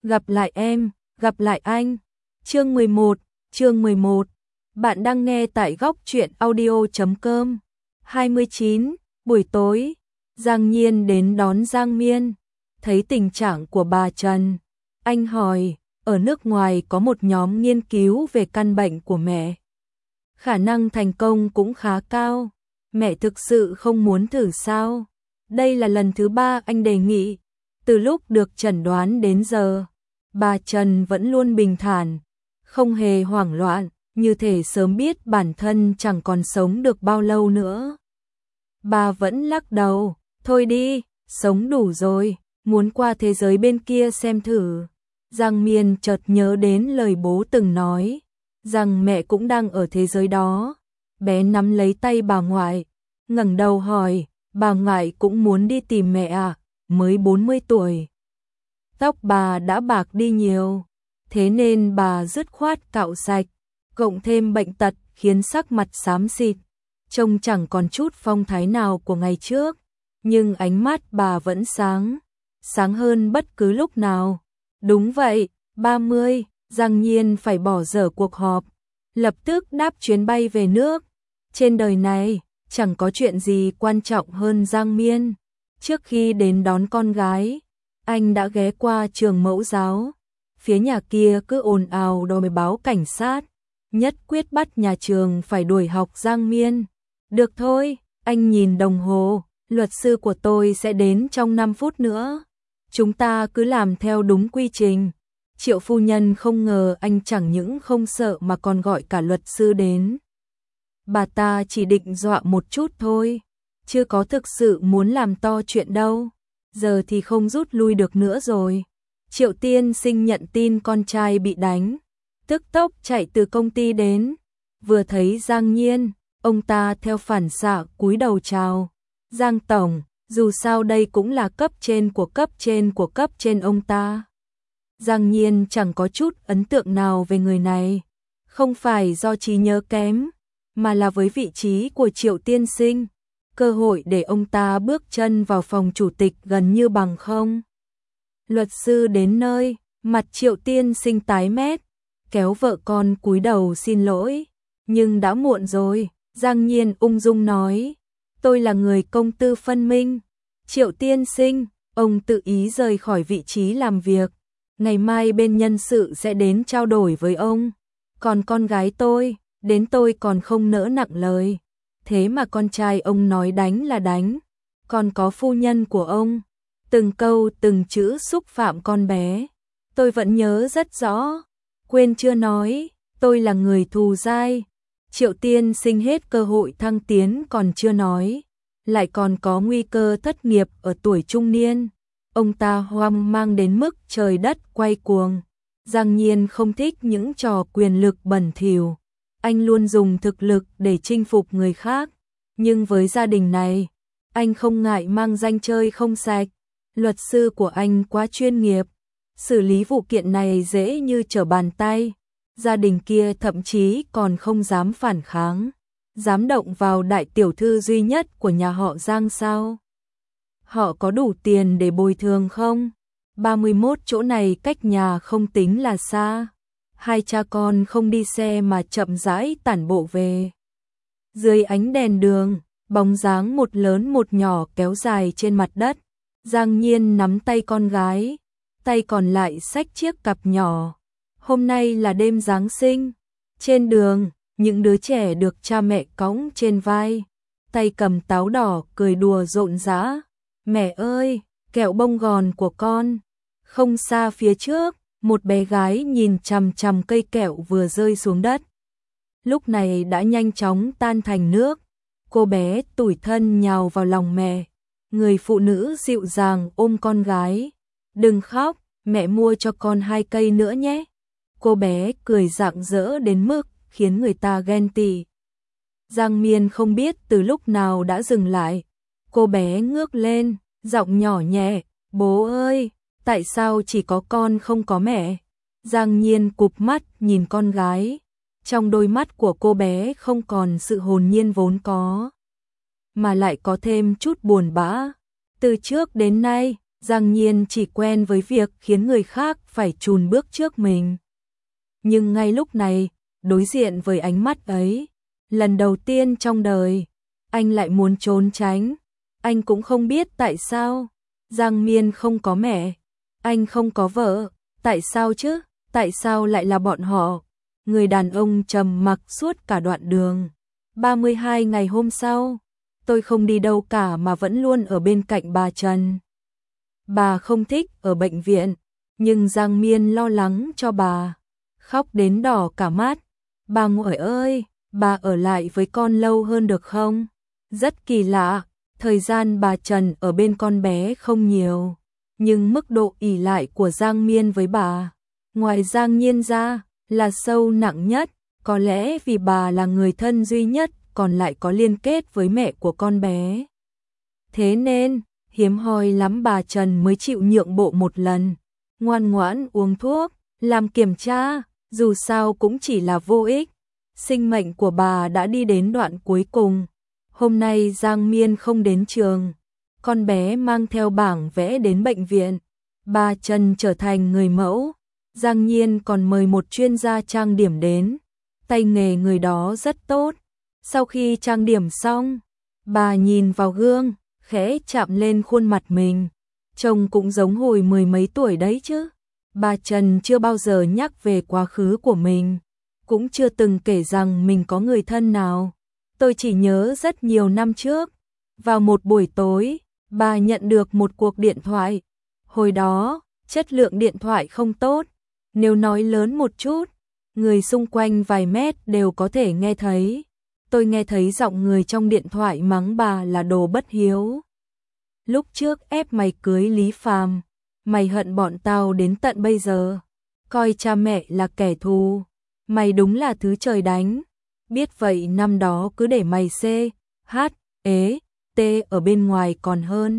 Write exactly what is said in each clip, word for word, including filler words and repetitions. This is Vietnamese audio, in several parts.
Gặp lại em, gặp lại anh. Chương mười một, chương mười một. Bạn đang nghe tại góc truyện audio chấm com. hai mươi chín, buổi tối, Giang Nhiên đến đón Giang Miên. Thấy tình trạng của bà Trần, anh hỏi, ở nước ngoài có một nhóm nghiên cứu về căn bệnh của mẹ. Khả năng thành công cũng khá cao. Mẹ thực sự không muốn thử sao? Đây là lần thứ ba anh đề nghị. Từ lúc được chẩn đoán đến giờ, bà Trần vẫn luôn bình thản, không hề hoảng loạn, như thể sớm biết bản thân chẳng còn sống được bao lâu nữa. Bà vẫn lắc đầu, thôi đi, sống đủ rồi, muốn qua thế giới bên kia xem thử. Giang Miên chợt nhớ đến lời bố từng nói, rằng mẹ cũng đang ở thế giới đó. Bé nắm lấy tay bà ngoại, ngẩng đầu hỏi, bà ngoại cũng muốn đi tìm mẹ à, mới bốn mươi tuổi. Tóc bà đã bạc đi nhiều, thế nên bà dứt khoát cạo sạch, cộng thêm bệnh tật khiến sắc mặt xám xịt, trông chẳng còn chút phong thái nào của ngày trước, nhưng ánh mắt bà vẫn sáng, sáng hơn bất cứ lúc nào. Đúng vậy, ba mươi, Giang Nhiên phải bỏ dở cuộc họp, lập tức đáp chuyến bay về nước. Trên đời này, chẳng có chuyện gì quan trọng hơn Giang Miên. Trước khi đến đón con gái, anh đã ghé qua trường mẫu giáo. Phía nhà kia cứ ồn ào đòi báo cảnh sát, nhất quyết bắt nhà trường phải đuổi học Giang Miên. Được thôi, anh nhìn đồng hồ, luật sư của tôi sẽ đến trong năm phút nữa. Chúng ta cứ làm theo đúng quy trình. Triệu phu nhân không ngờ anh chẳng những không sợ mà còn gọi cả luật sư đến. Bà ta chỉ định dọa một chút thôi, chưa có thực sự muốn làm to chuyện đâu. Giờ thì không rút lui được nữa rồi. Triệu tiên sinh nhận tin con trai bị đánh, tức tốc chạy từ công ty đến. Vừa thấy Giang Nhiên, ông ta theo phản xạ cúi đầu chào. Giang tổng, dù sao đây cũng là cấp trên của cấp trên của cấp trên ông ta. Giang Nhiên chẳng có chút ấn tượng nào về người này, không phải do trí nhớ kém, mà là với vị trí của Triệu tiên sinh, cơ hội để ông ta bước chân vào phòng chủ tịch gần như bằng không. Luật sư đến nơi, mặt Triệu tiên sinh tái mét, kéo vợ con cúi đầu xin lỗi, nhưng đã muộn rồi. Giang Nhiên ung dung nói, tôi là người công tư phân minh. Triệu tiên sinh, ông tự ý rời khỏi vị trí làm việc, ngày mai bên nhân sự sẽ đến trao đổi với ông. Còn con gái tôi, đến tôi còn không nỡ nặng lời, thế mà con trai ông nói đánh là đánh. Còn có phu nhân của ông, từng câu từng chữ xúc phạm con bé, tôi vẫn nhớ rất rõ. Quên chưa nói, tôi là người thù dai. Triệu tiên sinh hết cơ hội thăng tiến còn chưa nói, lại còn có nguy cơ thất nghiệp ở tuổi trung niên. Ông ta hoang mang đến mức trời đất quay cuồng. Giang Nhiên không thích những trò quyền lực bẩn thỉu, anh luôn dùng thực lực để chinh phục người khác, nhưng với gia đình này, anh không ngại mang danh chơi không sạch. Luật sư của anh quá chuyên nghiệp, xử lý vụ kiện này dễ như trở bàn tay. Gia đình kia thậm chí còn không dám phản kháng, dám động vào đại tiểu thư duy nhất của nhà họ Giang sao? Họ có đủ tiền để bồi thường không? ba mươi mốt chỗ này cách nhà không tính là xa. Hai cha con không đi xe mà chậm rãi tản bộ về. Dưới ánh đèn đường, bóng dáng một lớn một nhỏ kéo dài trên mặt đất. Giang Nhiên nắm tay con gái, tay còn lại xách chiếc cặp nhỏ. Hôm nay là đêm Giáng sinh. Trên đường, những đứa trẻ được cha mẹ cõng trên vai, tay cầm táo đỏ cười đùa rộn rã. Mẹ ơi, kẹo bông gòn của con. Không xa phía trước, một bé gái nhìn chằm chằm cây kẹo vừa rơi xuống đất. Lúc này đã nhanh chóng tan thành nước. Cô bé tủi thân nhào vào lòng mẹ. Người phụ nữ dịu dàng ôm con gái. Đừng khóc, mẹ mua cho con hai cây nữa nhé. Cô bé cười rạng rỡ đến mức khiến người ta ghen tị. Giang Miên không biết từ lúc nào đã dừng lại. Cô bé ngước lên, giọng nhỏ nhẹ, bố ơi, tại sao chỉ có con không có mẹ? Giang Nhiên cụp mắt nhìn con gái. Trong đôi mắt của cô bé không còn sự hồn nhiên vốn có, mà lại có thêm chút buồn bã. Từ trước đến nay, Giang Nhiên chỉ quen với việc khiến người khác phải chùn bước trước mình. Nhưng ngay lúc này, đối diện với ánh mắt ấy, lần đầu tiên trong đời, anh lại muốn trốn tránh. Anh cũng không biết tại sao. Giang Miên không có mẹ, anh không có vợ, tại sao chứ? Tại sao lại là bọn họ? Người đàn ông trầm mặc suốt cả đoạn đường. ba mươi hai ngày hôm sau, tôi không đi đâu cả mà vẫn luôn ở bên cạnh bà Trần. Bà không thích ở bệnh viện, nhưng Giang Miên lo lắng cho bà, khóc đến đỏ cả mắt. Bà ngoại ơi, bà ở lại với con lâu hơn được không? Rất kỳ lạ, thời gian bà Trần ở bên con bé không nhiều, nhưng mức độ ỷ lại của Giang Miên với bà, ngoài Giang Nhiên ra, là sâu nặng nhất. Có lẽ vì bà là người thân duy nhất còn lại có liên kết với mẹ của con bé. Thế nên, hiếm hoi lắm bà Trần mới chịu nhượng bộ một lần, ngoan ngoãn uống thuốc, làm kiểm tra, dù sao cũng chỉ là vô ích. Sinh mệnh của bà đã đi đến đoạn cuối cùng. Hôm nay Giang Miên không đến trường, con bé mang theo bảng vẽ đến bệnh viện. Bà Trần trở thành người mẫu, Giang Nhiên còn mời một chuyên gia trang điểm đến. Tay nghề người đó rất tốt. Sau khi trang điểm xong, bà nhìn vào gương, khẽ chạm lên khuôn mặt mình. Trông cũng giống hồi mười mấy tuổi đấy chứ. Bà Trần chưa bao giờ nhắc về quá khứ của mình, cũng chưa từng kể rằng mình có người thân nào. Tôi chỉ nhớ rất nhiều năm trước, vào một buổi tối, bà nhận được một cuộc điện thoại. Hồi đó, chất lượng điện thoại không tốt, nếu nói lớn một chút, người xung quanh vài mét đều có thể nghe thấy. Tôi nghe thấy giọng người trong điện thoại mắng bà là đồ bất hiếu. Lúc trước ép mày cưới Lý Phàm, mày hận bọn tao đến tận bây giờ, coi cha mẹ là kẻ thù, mày đúng là thứ trời đánh. Biết vậy năm đó cứ để mày C, H, ế, T ở bên ngoài còn hơn.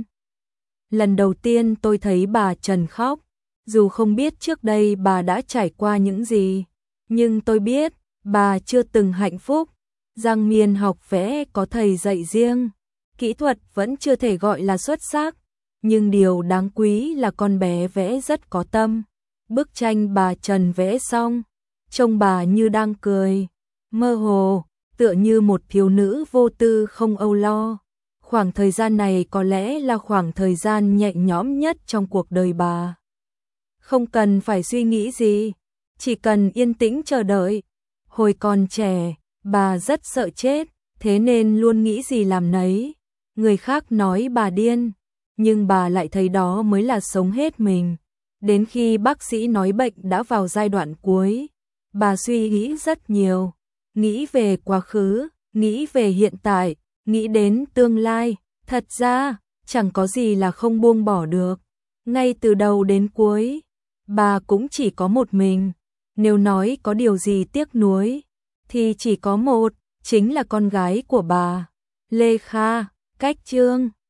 Lần đầu tiên tôi thấy bà Trần khóc, dù không biết trước đây bà đã trải qua những gì, nhưng tôi biết bà chưa từng hạnh phúc. Giang Miên học vẽ có thầy dạy riêng, kỹ thuật vẫn chưa thể gọi là xuất sắc, nhưng điều đáng quý là con bé vẽ rất có tâm. Bức tranh bà Trần vẽ xong, trông bà như đang cười, mơ hồ, tựa như một thiếu nữ vô tư không âu lo. Khoảng thời gian này có lẽ là khoảng thời gian nhẹ nhõm nhất trong cuộc đời bà. Không cần phải suy nghĩ gì, chỉ cần yên tĩnh chờ đợi. Hồi còn trẻ, bà rất sợ chết, thế nên luôn nghĩ gì làm nấy. Người khác nói bà điên, nhưng bà lại thấy đó mới là sống hết mình. Đến khi bác sĩ nói bệnh đã vào giai đoạn cuối, bà suy nghĩ rất nhiều, nghĩ về quá khứ, nghĩ về hiện tại, nghĩ đến tương lai. Thật ra, chẳng có gì là không buông bỏ được. Ngay từ đầu đến cuối, bà cũng chỉ có một mình. Nếu nói có điều gì tiếc nuối, thì chỉ có một, chính là con gái của bà, Lê Kha, Cách Trương.